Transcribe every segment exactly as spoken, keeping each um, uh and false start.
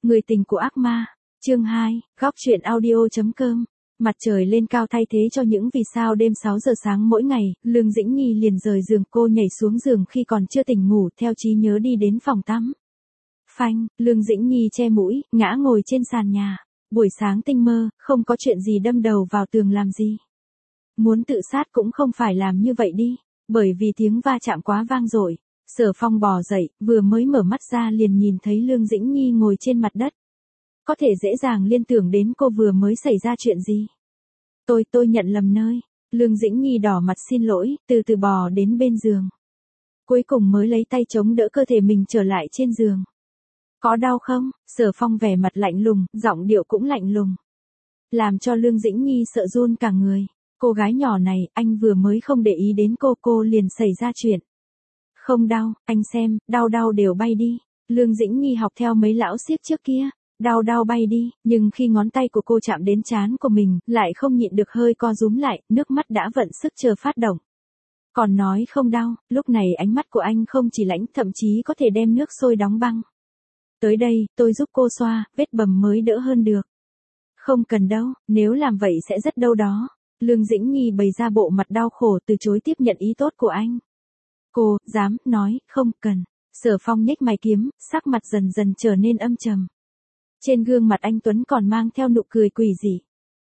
Người tình của ác ma, chương hai, góc truyện audio.com. Mặt trời lên cao thay thế cho những vì sao đêm sáu giờ sáng mỗi ngày, Lương Dĩnh Nhi liền rời giường, cô nhảy xuống giường khi còn chưa tỉnh ngủ, theo trí nhớ đi đến phòng tắm. Phanh, Lương Dĩnh Nhi che mũi, ngã ngồi trên sàn nhà. Buổi sáng tinh mơ, không có chuyện gì đâm đầu vào tường làm gì. Muốn tự sát cũng không phải làm như vậy đi, bởi vì tiếng va chạm quá vang dội. Sở Phong bò dậy, vừa mới mở mắt ra liền nhìn thấy Lương Dĩnh Nhi ngồi trên mặt đất. Có thể dễ dàng liên tưởng đến cô vừa mới xảy ra chuyện gì. Tôi, tôi nhận lầm nơi. Lương Dĩnh Nhi đỏ mặt xin lỗi, từ từ bò đến bên giường. Cuối cùng mới lấy tay chống đỡ cơ thể mình trở lại trên giường. Có đau không? Sở Phong vẻ mặt lạnh lùng, giọng điệu cũng lạnh lùng. Làm cho Lương Dĩnh Nhi sợ run cả người. Cô gái nhỏ này, anh vừa mới không để ý đến cô, cô liền xảy ra chuyện. Không đau, anh xem, đau đau đều bay đi. Lương Dĩnh Nhi học theo mấy lão xiếc trước kia. Đau đau bay đi, nhưng khi ngón tay của cô chạm đến trán của mình, lại không nhịn được hơi co rúm lại, nước mắt đã vận sức chờ phát động. Còn nói không đau, lúc này ánh mắt của anh không chỉ lãnh, thậm chí có thể đem nước sôi đóng băng. Tới đây, tôi giúp cô xoa, vết bầm mới đỡ hơn được. Không cần đâu, nếu làm vậy sẽ rất đau đó. Lương Dĩnh Nhi bày ra bộ mặt đau khổ từ chối tiếp nhận ý tốt của anh. Cô, dám, nói, không cần. Sở Phong nhếch mày kiếm, sắc mặt dần dần trở nên âm trầm. Trên gương mặt anh Tuấn còn mang theo nụ cười quỷ dị.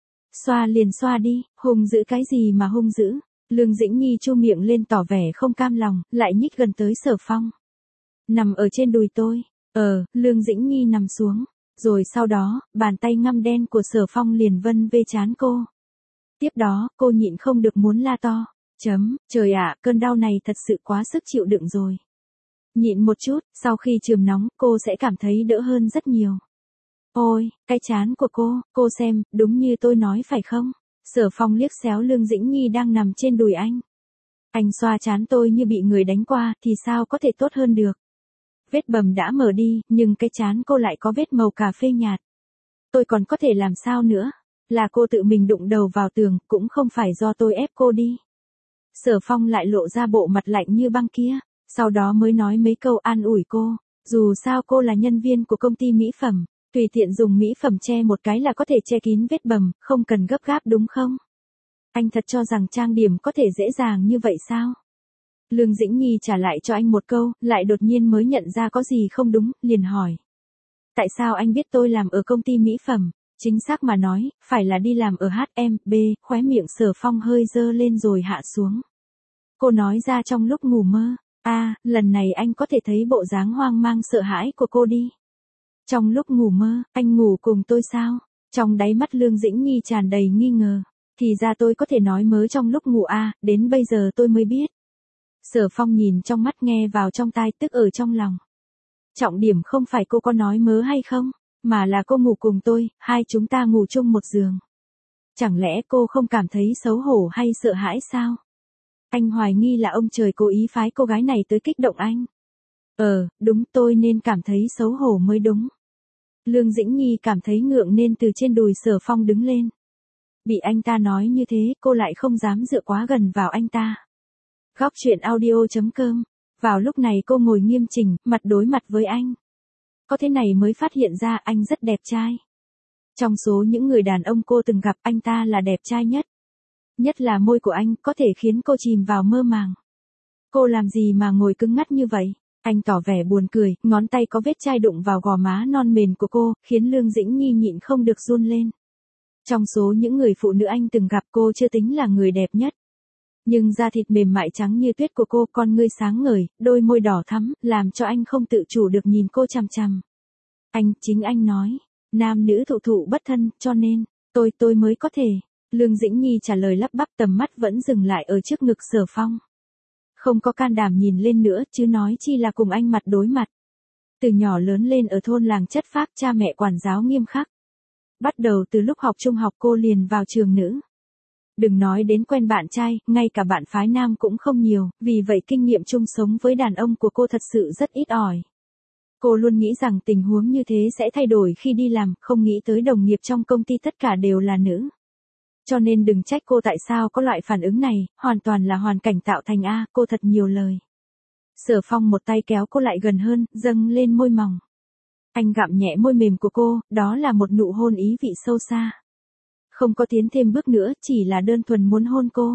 Xoa liền xoa đi, hung dữ cái gì mà hung dữ. Lương Dĩnh Nhi chu miệng lên tỏ vẻ không cam lòng, lại nhích gần tới Sở Phong. Nằm ở trên đùi tôi. Ờ, Lương Dĩnh Nhi nằm xuống. Rồi sau đó, bàn tay ngăm đen của Sở Phong liền vân về trán cô. Tiếp đó, cô nhịn không được muốn la to. Chấm, trời ạ, cơn đau này thật sự quá sức chịu đựng rồi. Nhịn một chút, sau khi chườm nóng, cô sẽ cảm thấy đỡ hơn rất nhiều. Ôi, cái trán của cô, cô xem, đúng như tôi nói phải không? Sở Phong liếc xéo Lương Dĩnh Nhi đang nằm trên đùi anh. Anh xoa trán tôi như bị người đánh qua, thì sao có thể tốt hơn được? Vết bầm đã mở đi, nhưng cái trán cô lại có vết màu cà phê nhạt. Tôi còn có thể làm sao nữa? Là cô tự mình đụng đầu vào tường, cũng không phải do tôi ép cô đi. Sở Phong lại lộ ra bộ mặt lạnh như băng kia, sau đó mới nói mấy câu an ủi cô. Dù sao cô là nhân viên của công ty mỹ phẩm. Tùy tiện dùng mỹ phẩm che một cái là có thể che kín vết bầm, không cần gấp gáp đúng không? Anh thật cho rằng trang điểm có thể dễ dàng như vậy sao? Lương Dĩnh Nhi trả lại cho anh một câu, lại đột nhiên mới nhận ra có gì không đúng, liền hỏi. Tại sao anh biết tôi làm ở công ty mỹ phẩm? Chính xác mà nói, phải là đi làm ở hát em, B, khóe miệng Sở Phong hơi dơ lên rồi hạ xuống. Cô nói ra trong lúc ngủ mơ. À, lần này anh có thể thấy bộ dáng hoang mang sợ hãi của cô đi. Trong lúc ngủ mơ, anh ngủ cùng tôi sao? Trong đáy mắt Lương Dĩnh Nhi tràn đầy nghi ngờ. Thì ra tôi có thể nói mớ trong lúc ngủ à, đến bây giờ tôi mới biết. Sở Phong nhìn trong mắt nghe vào trong tai tức ở trong lòng. Trọng điểm không phải cô có nói mớ hay không, mà là cô ngủ cùng tôi, hai chúng ta ngủ chung một giường. Chẳng lẽ cô không cảm thấy xấu hổ hay sợ hãi sao? Anh hoài nghi là ông trời cố ý phái cô gái này tới kích động anh. Ờ, đúng, tôi nên cảm thấy xấu hổ mới đúng. Lương Dĩnh Nhi cảm thấy ngượng nên từ trên đùi Sở Phong đứng lên. Bị anh ta nói như thế, cô lại không dám dựa quá gần vào anh ta. Góc truyện audio.com. Vào lúc này cô ngồi nghiêm chỉnh, mặt đối mặt với anh. Có thế này mới phát hiện ra anh rất đẹp trai. Trong số những người đàn ông cô từng gặp, anh ta là đẹp trai nhất. Nhất là môi của anh, có thể khiến cô chìm vào mơ màng. Cô làm gì mà ngồi cứng ngắc như vậy? Anh tỏ vẻ buồn cười, ngón tay có vết chai đụng vào gò má non mềm của cô, khiến Lương Dĩnh Nhi nhịn không được run lên. Trong số những người phụ nữ anh từng gặp, cô chưa tính là người đẹp nhất. Nhưng da thịt mềm mại trắng như tuyết của cô, con ngươi sáng ngời, đôi môi đỏ thắm, làm cho anh không tự chủ được nhìn cô chằm chằm. Anh, chính anh nói, nam nữ thụ thụ bất thân, cho nên, tôi, tôi mới có thể. Lương Dĩnh Nhi trả lời lắp bắp, tầm mắt vẫn dừng lại ở trước ngực Sở Phong. Không có can đảm nhìn lên nữa, chứ nói chi là cùng anh mặt đối mặt. Từ nhỏ lớn lên ở thôn làng chất phác, cha mẹ quản giáo nghiêm khắc. Bắt đầu từ lúc học trung học cô liền vào trường nữ. Đừng nói đến quen bạn trai, ngay cả bạn phái nam cũng không nhiều, vì vậy kinh nghiệm chung sống với đàn ông của cô thật sự rất ít ỏi. Cô luôn nghĩ rằng tình huống như thế sẽ thay đổi khi đi làm, không nghĩ tới đồng nghiệp trong công ty tất cả đều là nữ. Cho nên đừng trách cô tại sao có loại phản ứng này, hoàn toàn là hoàn cảnh tạo thành a, cô thật nhiều lời. Sở Phong một tay kéo cô lại gần hơn, dâng lên môi mỏng. Anh gặm nhẹ môi mềm của cô, đó là một nụ hôn ý vị sâu xa. Không có tiến thêm bước nữa, chỉ là đơn thuần muốn hôn cô.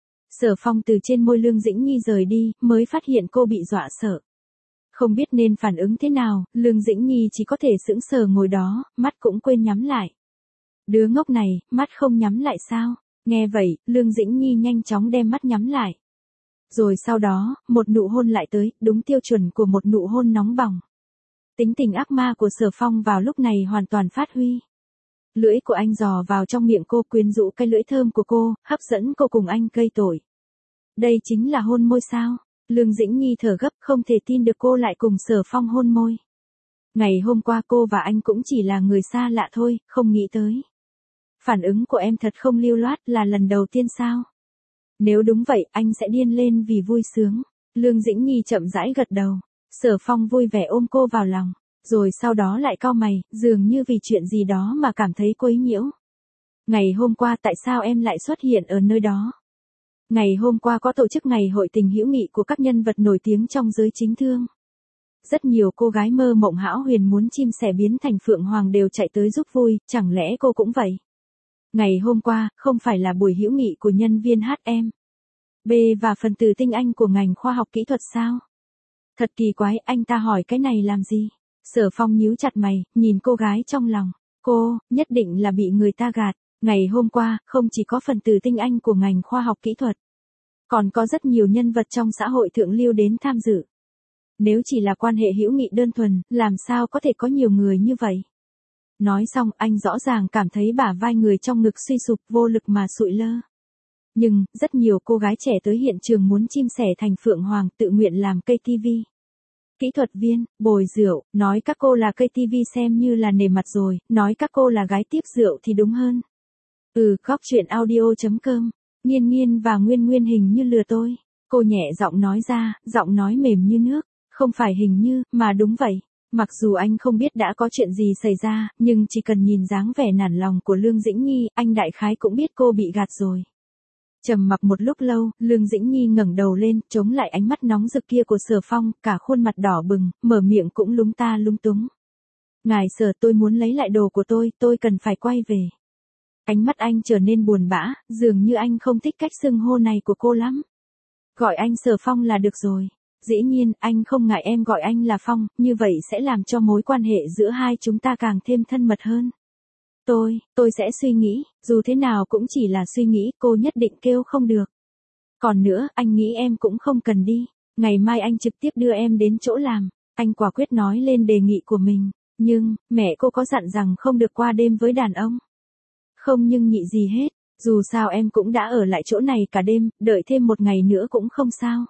Sở Phong từ trên môi Lương Dĩnh Nhi rời đi, mới phát hiện cô bị dọa sợ. Không biết nên phản ứng thế nào, Lương Dĩnh Nhi chỉ có thể sững sờ ngồi đó, mắt cũng quên nhắm lại. Đứa ngốc này, mắt không nhắm lại sao? Nghe vậy, Lương Dĩnh Nhi nhanh chóng đem mắt nhắm lại. Rồi sau đó, một nụ hôn lại tới, đúng tiêu chuẩn của một nụ hôn nóng bỏng. Tính tình ác ma của Sở Phong vào lúc này hoàn toàn phát huy. Lưỡi của anh dò vào trong miệng cô, quyến rũ cái lưỡi thơm của cô, hấp dẫn cô cùng anh gây tội. Đây chính là hôn môi sao? Lương Dĩnh Nhi thở gấp, không thể tin được cô lại cùng Sở Phong hôn môi. Ngày hôm qua cô và anh cũng chỉ là người xa lạ thôi, không nghĩ tới. Phản ứng của em thật không lưu loát, là lần đầu tiên sao? Nếu đúng vậy, anh sẽ điên lên vì vui sướng. Lương Dĩnh Nhi chậm rãi gật đầu. Sở Phong vui vẻ ôm cô vào lòng, rồi sau đó lại cau mày, dường như vì chuyện gì đó mà cảm thấy quấy nhiễu. Ngày hôm qua tại sao em lại xuất hiện ở nơi đó? Ngày hôm qua có tổ chức ngày hội tình hữu nghị của các nhân vật nổi tiếng trong giới chính thương. Rất nhiều cô gái mơ mộng hão huyền muốn chim sẻ biến thành phượng hoàng đều chạy tới giúp vui, chẳng lẽ cô cũng vậy? Ngày hôm qua, không phải là buổi hữu nghị của nhân viên hát em B và phần tử tinh anh của ngành khoa học kỹ thuật sao? Thật kỳ quái, anh ta hỏi cái này làm gì? Sở Phong nhíu chặt mày, nhìn cô gái trong lòng. Cô, nhất định là bị người ta gạt. Ngày hôm qua, không chỉ có phần tử tinh anh của ngành khoa học kỹ thuật, còn có rất nhiều nhân vật trong xã hội thượng lưu đến tham dự. Nếu chỉ là quan hệ hữu nghị đơn thuần, làm sao có thể có nhiều người như vậy? Nói xong, anh rõ ràng cảm thấy bả vai người trong ngực suy sụp, vô lực mà sụi lơ. Nhưng, rất nhiều cô gái trẻ tới hiện trường muốn chim sẻ thành phượng hoàng, tự nguyện làm cây ti vi. Kỹ thuật viên, bồi rượu, nói các cô là cây ti vi xem như là nề mặt rồi, nói các cô là gái tiếp rượu thì đúng hơn. Ừ, góc chuyện audio chấm com, Nghiên Nghiên và Nguyên Nguyên hình như lừa tôi. Cô nhẹ giọng nói ra, giọng nói mềm như nước, không phải hình như, mà đúng vậy. Mặc dù anh không biết đã có chuyện gì xảy ra, nhưng chỉ cần nhìn dáng vẻ nản lòng của Lương Dĩnh Nhi, anh đại khái cũng biết cô bị gạt rồi. Trầm mặc một lúc lâu, Lương Dĩnh Nhi ngẩng đầu lên, chống lại ánh mắt nóng rực kia của Sở Phong, cả khuôn mặt đỏ bừng, mở miệng cũng lúng ta lúng túng. Ngài Sở, tôi muốn lấy lại đồ của tôi, tôi cần phải quay về. Ánh mắt anh trở nên buồn bã, dường như anh không thích cách xưng hô này của cô lắm. Gọi anh Sở Phong là được rồi. Dĩ nhiên, anh không ngại em gọi anh là Phong, như vậy sẽ làm cho mối quan hệ giữa hai chúng ta càng thêm thân mật hơn. Tôi, tôi sẽ suy nghĩ, dù thế nào cũng chỉ là suy nghĩ, cô nhất định kêu không được. Còn nữa, anh nghĩ em cũng không cần đi, ngày mai anh trực tiếp đưa em đến chỗ làm. Anh quả quyết nói lên đề nghị của mình, nhưng, mẹ cô có dặn rằng không được qua đêm với đàn ông. Không nhưng nhị gì hết, dù sao em cũng đã ở lại chỗ này cả đêm, đợi thêm một ngày nữa cũng không sao.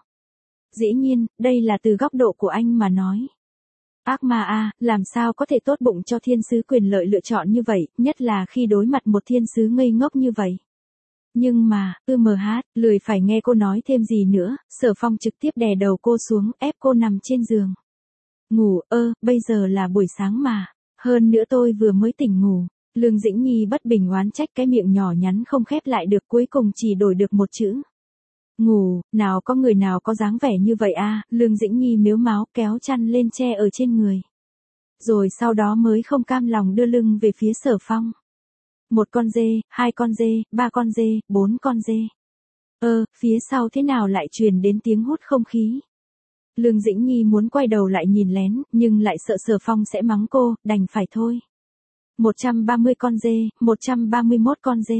Dĩ nhiên, đây là từ góc độ của anh mà nói. Ác ma a, làm sao có thể tốt bụng cho thiên sứ quyền lợi lựa chọn như vậy, nhất là khi đối mặt một thiên sứ ngây ngốc như vậy. Nhưng mà, ư mờ hát, lười phải nghe cô nói thêm gì nữa, Sở Phong trực tiếp đè đầu cô xuống, ép cô nằm trên giường. Ngủ, ơ, bây giờ là buổi sáng mà, hơn nữa tôi vừa mới tỉnh ngủ. Lương Dĩnh Nhi bất bình oán trách, cái miệng nhỏ nhắn không khép lại được, cuối cùng chỉ đổi được một chữ. Ngủ, nào có người nào có dáng vẻ như vậy a? Lương Dĩnh Nhi mếu máo kéo chăn lên che ở trên người. Rồi sau đó mới không cam lòng đưa lưng về phía Sở Phong. Một con dê, hai con dê, ba con dê, bốn con dê. Ơ, phía sau thế nào lại truyền đến tiếng hút không khí? Lương Dĩnh Nhi muốn quay đầu lại nhìn lén, nhưng lại sợ Sở Phong sẽ mắng cô, đành phải thôi. một trăm ba mươi con dê, một trăm ba mươi mốt con dê.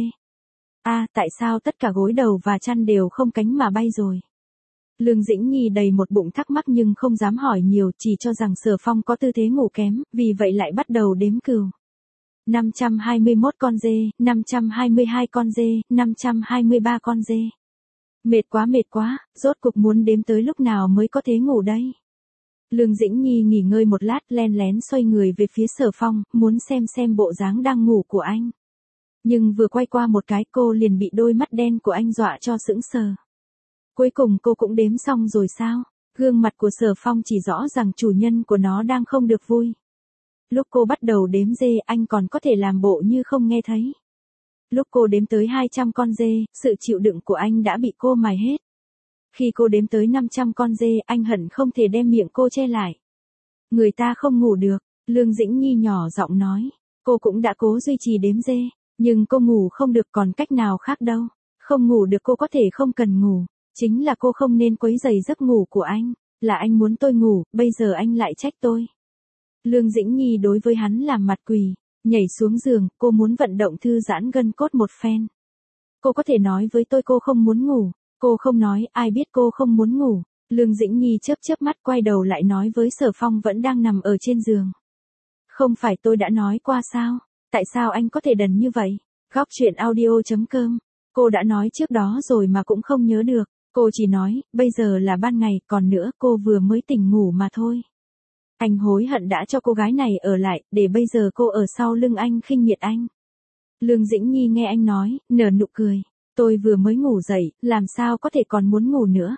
A, à, tại sao tất cả gối đầu và chăn đều không cánh mà bay rồi? Lương Dĩnh Nhi đầy một bụng thắc mắc nhưng không dám hỏi nhiều, chỉ cho rằng Sở Phong có tư thế ngủ kém, vì vậy lại bắt đầu đếm cừu. năm trăm hai mươi mốt con dê, năm trăm hai mươi hai con dê, năm trăm hai mươi ba con dê. Mệt quá mệt quá, rốt cục muốn đếm tới lúc nào mới có thế ngủ đây? Lương Dĩnh Nhi nghỉ ngơi một lát, len lén xoay người về phía Sở Phong, muốn xem xem bộ dáng đang ngủ của anh. Nhưng vừa quay qua một cái, cô liền bị đôi mắt đen của anh dọa cho sững sờ. Cuối cùng cô cũng đếm xong rồi sao? Gương mặt của Sở Phong chỉ rõ rằng chủ nhân của nó đang không được vui. Lúc cô bắt đầu đếm dê, anh còn có thể làm bộ như không nghe thấy. Lúc cô đếm tới hai trăm con dê, sự chịu đựng của anh đã bị cô mài hết. Khi cô đếm tới năm trăm con dê, anh hận không thể đem miệng cô che lại. Người ta không ngủ được, Lương Dĩnh Nhi nhỏ giọng nói, cô cũng đã cố duy trì đếm dê, nhưng cô ngủ không được còn cách nào khác đâu. Không ngủ được cô có thể không cần ngủ, chính là cô không nên quấy rầy giấc ngủ của anh, là anh muốn tôi ngủ, bây giờ anh lại trách tôi. Lương Dĩnh Nhi đối với hắn làm mặt quỳ, nhảy xuống giường, cô muốn vận động thư giãn gân cốt một phen. Cô có thể nói với tôi cô không muốn ngủ, cô không nói, ai biết cô không muốn ngủ. Lương Dĩnh Nhi chớp chớp mắt quay đầu lại nói với Sở Phong vẫn đang nằm ở trên giường. Không phải tôi đã nói qua sao, tại sao anh có thể đần như vậy? Góc truyện audio chấm com. Cô đã nói trước đó rồi mà cũng không nhớ được, cô chỉ nói, bây giờ là ban ngày, còn nữa cô vừa mới tỉnh ngủ mà thôi. Anh hối hận đã cho cô gái này ở lại, để bây giờ cô ở sau lưng anh khinh miệt anh. Lương Dĩnh Nhi nghe anh nói, nở nụ cười, tôi vừa mới ngủ dậy, làm sao có thể còn muốn ngủ nữa.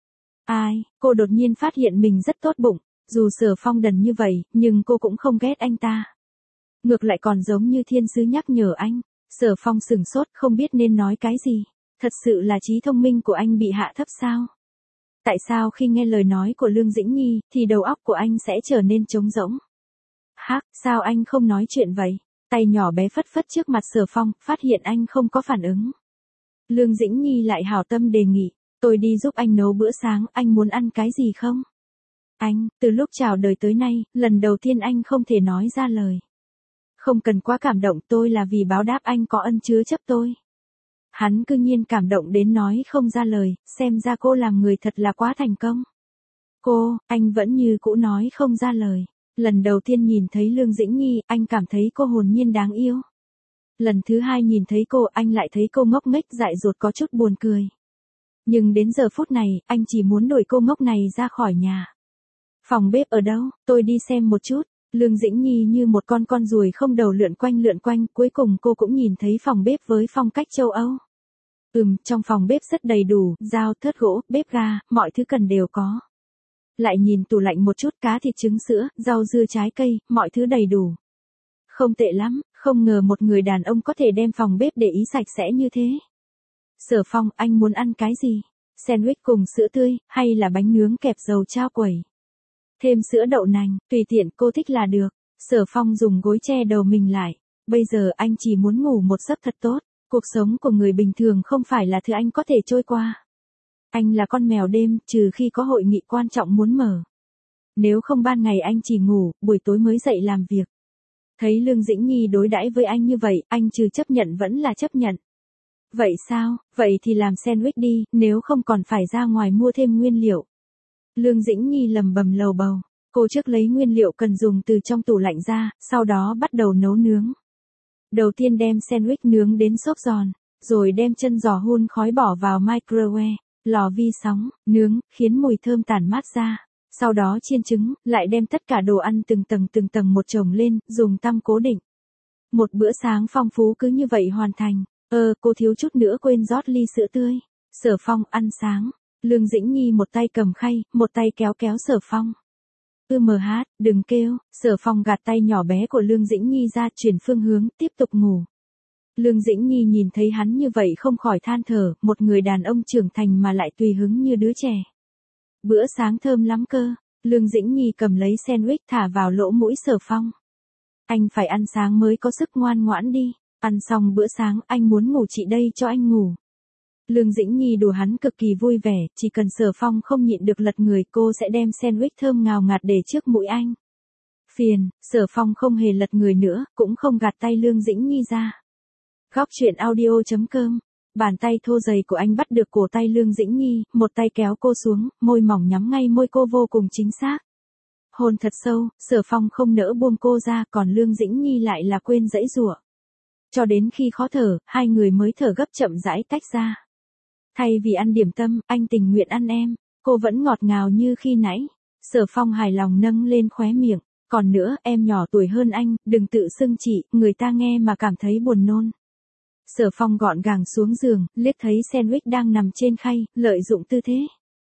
Ai, cô đột nhiên phát hiện mình rất tốt bụng, dù Sở Phong đần như vậy, nhưng cô cũng không ghét anh ta. Ngược lại còn giống như thiên sứ nhắc nhở anh. Sở Phong sửng sốt không biết nên nói cái gì. Thật sự là trí thông minh của anh bị hạ thấp sao? Tại sao khi nghe lời nói của Lương Dĩnh Nhi, thì đầu óc của anh sẽ trở nên trống rỗng? Hắc, sao anh không nói chuyện vậy? Tay nhỏ bé phất phất trước mặt Sở Phong, phát hiện anh không có phản ứng. Lương Dĩnh Nhi lại hảo tâm đề nghị, tôi đi giúp anh nấu bữa sáng, anh muốn ăn cái gì không? Anh, từ lúc chào đời tới nay, lần đầu tiên anh không thể nói ra lời. Không cần quá cảm động, tôi là vì báo đáp anh có ân chứa chấp tôi. Hắn cư nhiên cảm động đến nói không ra lời, xem ra cô làm người thật là quá thành công. Cô, anh vẫn như cũ nói không ra lời. Lần đầu tiên nhìn thấy Lương Dĩnh Nhi, anh cảm thấy cô hồn nhiên đáng yêu. Lần thứ hai nhìn thấy cô, anh lại thấy cô ngốc nghếch dại dột có chút buồn cười. Nhưng đến giờ phút này, anh chỉ muốn đuổi cô ngốc này ra khỏi nhà. Phòng bếp ở đâu, tôi đi xem một chút. Lương Dĩnh Nhi như một con con ruồi không đầu lượn quanh lượn quanh, cuối cùng cô cũng nhìn thấy phòng bếp với phong cách châu Âu. Ừm, trong phòng bếp rất đầy đủ, dao, thớt gỗ, bếp ga, mọi thứ cần đều có. Lại nhìn tủ lạnh một chút, cá thịt trứng sữa, rau dưa trái cây, mọi thứ đầy đủ. Không tệ lắm, không ngờ một người đàn ông có thể đem phòng bếp để ý sạch sẽ như thế. Sở Phong, anh muốn ăn cái gì? Sandwich cùng sữa tươi, hay là bánh nướng kẹp dầu trao quẩy? Thêm sữa đậu nành, tùy tiện cô thích là được. Sở Phong dùng gối che đầu mình lại. Bây giờ anh chỉ muốn ngủ một giấc thật tốt. Cuộc sống của người bình thường không phải là thứ anh có thể trôi qua. Anh là con mèo đêm, trừ khi có hội nghị quan trọng muốn mở. Nếu không ban ngày anh chỉ ngủ, buổi tối mới dậy làm việc. Thấy Lương Dĩnh Nhi đối đãi với anh như vậy, anh trừ chấp nhận vẫn là chấp nhận. Vậy sao, vậy thì làm sandwich đi, nếu không còn phải ra ngoài mua thêm nguyên liệu. Lương Dĩnh Nhi lầm bầm lầu bầu, cô trước lấy nguyên liệu cần dùng từ trong tủ lạnh ra, sau đó bắt đầu nấu nướng. Đầu tiên đem sandwich nướng đến xốp giòn, rồi đem chân giò hun khói bỏ vào microwave, lò vi sóng, nướng, khiến mùi thơm tản mát ra. Sau đó chiên trứng, lại đem tất cả đồ ăn từng tầng từng tầng một chồng lên, dùng tăm cố định. Một bữa sáng phong phú cứ như vậy hoàn thành. Ơ, cô thiếu chút nữa quên rót ly sữa tươi. Sở Phong ăn sáng. Lương Dĩnh Nhi một tay cầm khay, một tay kéo kéo Sở Phong. Ư mờ hát, đừng kêu. Sở Phong gạt tay nhỏ bé của Lương Dĩnh Nhi ra, chuyển phương hướng, tiếp tục ngủ. Lương Dĩnh Nhi nhìn thấy hắn như vậy không khỏi than thở, một người đàn ông trưởng thành mà lại tùy hứng như đứa trẻ. Bữa sáng thơm lắm cơ. Lương Dĩnh Nhi cầm lấy sandwich thả vào lỗ mũi Sở Phong. Anh phải ăn sáng mới có sức, ngoan ngoãn đi. Ăn xong bữa sáng, anh muốn ngủ chị đây cho anh ngủ. Lương Dĩnh Nhi đùa hắn cực kỳ vui vẻ, chỉ cần Sở Phong không nhịn được lật người, cô sẽ đem sandwich thơm ngào ngạt để trước mũi anh. Phiền, Sở Phong không hề lật người nữa, cũng không gạt tay Lương Dĩnh Nhi ra. Góc truyện audio chấm com. Bàn tay thô dày của anh bắt được cổ tay Lương Dĩnh Nhi, một tay kéo cô xuống, môi mỏng nhắm ngay môi cô vô cùng chính xác. Hôn thật sâu, Sở Phong không nỡ buông cô ra, còn Lương Dĩnh Nhi lại là quên giãy giụa. Cho đến khi khó thở, hai người mới thở gấp chậm rãi tách ra. Thay vì ăn điểm tâm, anh tình nguyện ăn em. Cô vẫn ngọt ngào như khi nãy. Sở Phong hài lòng nâng lên khóe miệng. Còn nữa, em nhỏ tuổi hơn anh, đừng tự xưng chị, người ta nghe mà cảm thấy buồn nôn. Sở Phong gọn gàng xuống giường, liếc thấy sandwich đang nằm trên khay, lợi dụng tư thế.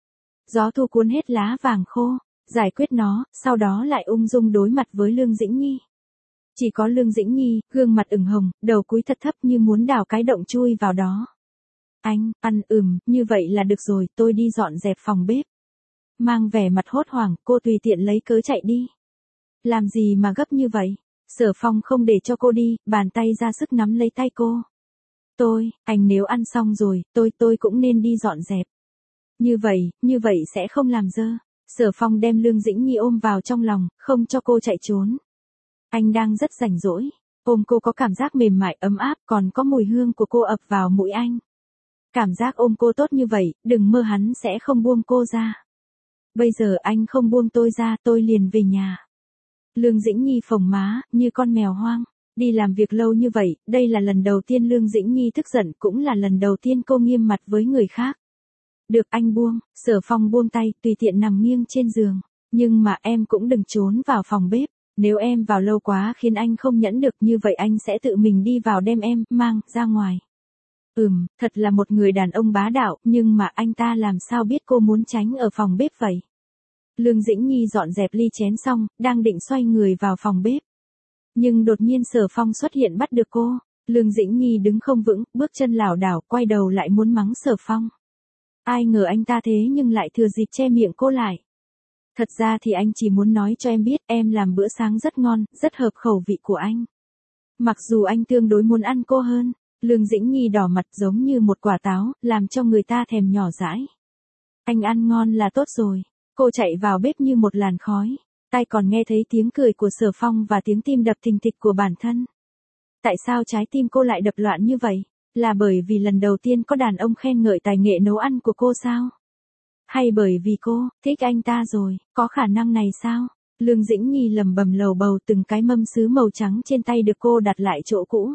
Gió thu cuốn hết lá vàng khô, giải quyết nó, sau đó lại ung dung đối mặt với Lương Dĩnh Nhi. Chỉ có Lương Dĩnh Nhi, gương mặt ửng hồng, đầu cúi thật thấp như muốn đào cái động chui vào đó. Anh, ăn ừm, như vậy là được rồi, tôi đi dọn dẹp phòng bếp. Mang vẻ mặt hốt hoảng, cô tùy tiện lấy cớ chạy đi. Làm gì mà gấp như vậy? Sở Phong không để cho cô đi, bàn tay ra sức nắm lấy tay cô. Tôi, anh nếu ăn xong rồi, tôi, tôi cũng nên đi dọn dẹp. Như vậy, như vậy sẽ không làm dơ. Sở Phong đem Lương Dĩnh Nhi ôm vào trong lòng, không cho cô chạy trốn. Anh đang rất rảnh rỗi. Ôm cô có cảm giác mềm mại ấm áp, còn có mùi hương của cô ập vào mũi anh. Cảm giác ôm cô tốt như vậy, đừng mơ hắn sẽ không buông cô ra. Bây giờ anh không buông tôi ra, tôi liền về nhà. Lương Dĩnh Nhi phồng má, như con mèo hoang. Đi làm việc lâu như vậy, đây là lần đầu tiên Lương Dĩnh Nhi tức giận, cũng là lần đầu tiên cô nghiêm mặt với người khác. Được anh buông, Sở Phong buông tay, tùy tiện nằm nghiêng trên giường. Nhưng mà em cũng đừng trốn vào phòng bếp. Nếu em vào lâu quá khiến anh không nhẫn được, như vậy anh sẽ tự mình đi vào đem em, mang, ra ngoài. Ừm, thật là một người đàn ông bá đạo, nhưng mà anh ta làm sao biết cô muốn tránh ở phòng bếp vậy? Lương Dĩnh Nhi dọn dẹp ly chén xong, đang định xoay người vào phòng bếp. Nhưng đột nhiên Sở Phong xuất hiện bắt được cô. Lương Dĩnh Nhi đứng không vững, bước chân lảo đảo, quay đầu lại muốn mắng Sở Phong. Ai ngờ anh ta thế nhưng lại thừa dịp che miệng cô lại. Thật ra thì anh chỉ muốn nói cho em biết em làm bữa sáng rất ngon, rất hợp khẩu vị của anh. Mặc dù anh tương đối muốn ăn cô hơn, Lương Dĩnh Nhi đỏ mặt giống như một quả táo, làm cho người ta thèm nhỏ dãi. Anh ăn ngon là tốt rồi. Cô chạy vào bếp như một làn khói. Tai còn nghe thấy tiếng cười của Sở Phong và tiếng tim đập thình thịch của bản thân. Tại sao trái tim cô lại đập loạn như vậy? Là bởi vì lần đầu tiên có đàn ông khen ngợi tài nghệ nấu ăn của cô sao? Hay bởi vì cô thích anh ta rồi, có khả năng này sao? Lương Dĩnh Nhi lầm bầm lầu bầu, từng cái mâm sứ màu trắng trên tay được cô đặt lại chỗ cũ.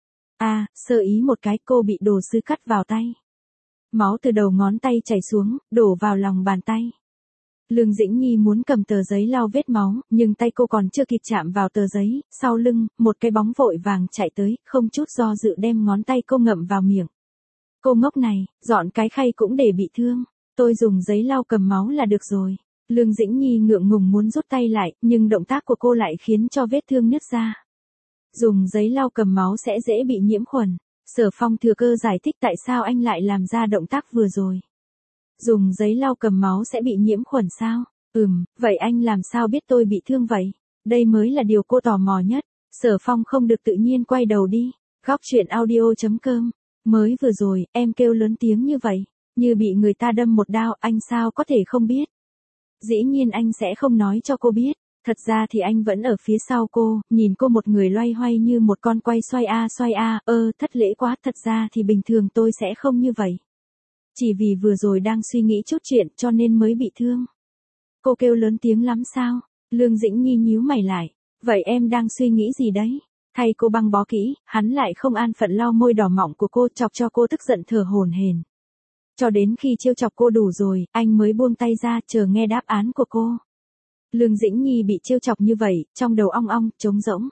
À, sơ ý một cái cô bị đồ sứ cắt vào tay. Máu từ đầu ngón tay chảy xuống, đổ vào lòng bàn tay. Lương Dĩnh Nhi muốn cầm tờ giấy lau vết máu, nhưng tay cô còn chưa kịp chạm vào tờ giấy, sau lưng, một cái bóng vội vàng chạy tới, không chút do dự đem ngón tay cô ngậm vào miệng. Cô ngốc này, dọn cái khay cũng để bị thương. Tôi dùng giấy lau cầm máu là được rồi. Lương Dĩnh Nhi ngượng ngùng muốn rút tay lại, nhưng động tác của cô lại khiến cho vết thương nứt ra. Dùng giấy lau cầm máu sẽ dễ bị nhiễm khuẩn. Sở Phong thừa cơ giải thích tại sao anh lại làm ra động tác vừa rồi. Dùng giấy lau cầm máu sẽ bị nhiễm khuẩn sao? Ừm, vậy anh làm sao biết tôi bị thương vậy? Đây mới là điều cô tò mò nhất. Sở Phong không được tự nhiên quay đầu đi. Góc chuyện audio chấm com. Mới vừa rồi, em kêu lớn tiếng như vậy. Như bị người ta đâm một đao, anh sao có thể không biết? Dĩ nhiên anh sẽ không nói cho cô biết. Thật ra thì anh vẫn ở phía sau cô, nhìn cô một người loay hoay như một con quay xoay a xoay a, ơ, thất lễ quá, thật ra thì bình thường tôi sẽ không như vậy. Chỉ vì vừa rồi đang suy nghĩ chút chuyện cho nên mới bị thương. Cô kêu lớn tiếng lắm sao? Lương Dĩnh Nhi nhíu mày lại. Vậy em đang suy nghĩ gì đấy? Thay cô băng bó kỹ, hắn lại không an phận lau môi đỏ mọng của cô, chọc cho cô tức giận thở hổn hển. Cho đến khi trêu chọc cô đủ rồi, anh mới buông tay ra, chờ nghe đáp án của cô. Lương Dĩnh Nhi bị trêu chọc như vậy, trong đầu ong ong, trống rỗng.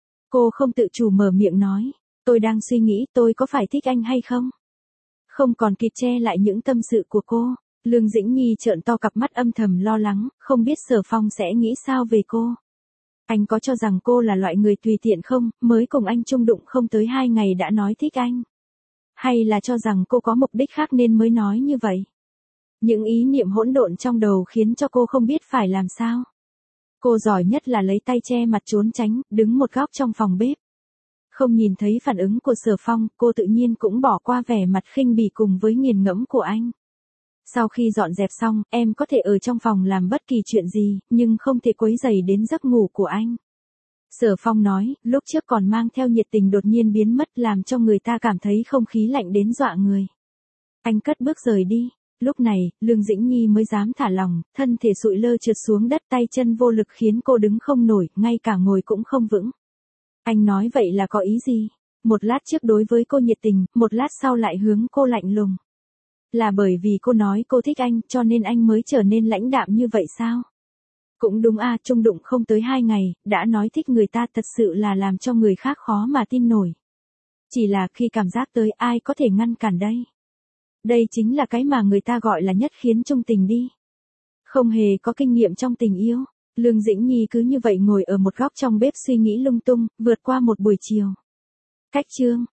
Cô không tự chủ mở miệng nói, tôi đang suy nghĩ tôi có phải thích anh hay không? Không còn kịp che lại những tâm sự của cô, Lương Dĩnh Nhi trợn to cặp mắt âm thầm lo lắng, không biết Sở Phong sẽ nghĩ sao về cô. Anh có cho rằng cô là loại người tùy tiện không, mới cùng anh chung đụng không tới hai ngày đã nói thích anh? Hay là cho rằng cô có mục đích khác nên mới nói như vậy? Những ý niệm hỗn độn trong đầu khiến cho cô không biết phải làm sao. Cô giỏi nhất là lấy tay che mặt trốn tránh, đứng một góc trong phòng bếp. Không nhìn thấy phản ứng của Sở Phong, cô tự nhiên cũng bỏ qua vẻ mặt khinh bỉ cùng với nghiền ngẫm của anh. Sau khi dọn dẹp xong, em có thể ở trong phòng làm bất kỳ chuyện gì, nhưng không thể quấy rầy đến giấc ngủ của anh. Sở Phong nói, lúc trước còn mang theo nhiệt tình đột nhiên biến mất làm cho người ta cảm thấy không khí lạnh đến dọa người. Anh cất bước rời đi. Lúc này, Lương Dĩnh Nhi mới dám thả lòng, thân thể sụi lơ trượt xuống đất, tay chân vô lực khiến cô đứng không nổi, ngay cả ngồi cũng không vững. Anh nói vậy là có ý gì? Một lát trước đối với cô nhiệt tình, một lát sau lại hướng cô lạnh lùng. Là bởi vì cô nói cô thích anh, cho nên anh mới trở nên lãnh đạm như vậy sao? Cũng đúng a, chung đụng không tới hai ngày, đã nói thích người ta thật sự là làm cho người khác khó mà tin nổi. Chỉ là khi cảm giác tới ai có thể ngăn cản đây? Đây chính là cái mà người ta gọi là nhất khiến chung tình đi. Không hề có kinh nghiệm trong tình yêu, Lương Dĩnh Nhi cứ như vậy ngồi ở một góc trong bếp suy nghĩ lung tung, vượt qua một buổi chiều. Cách chương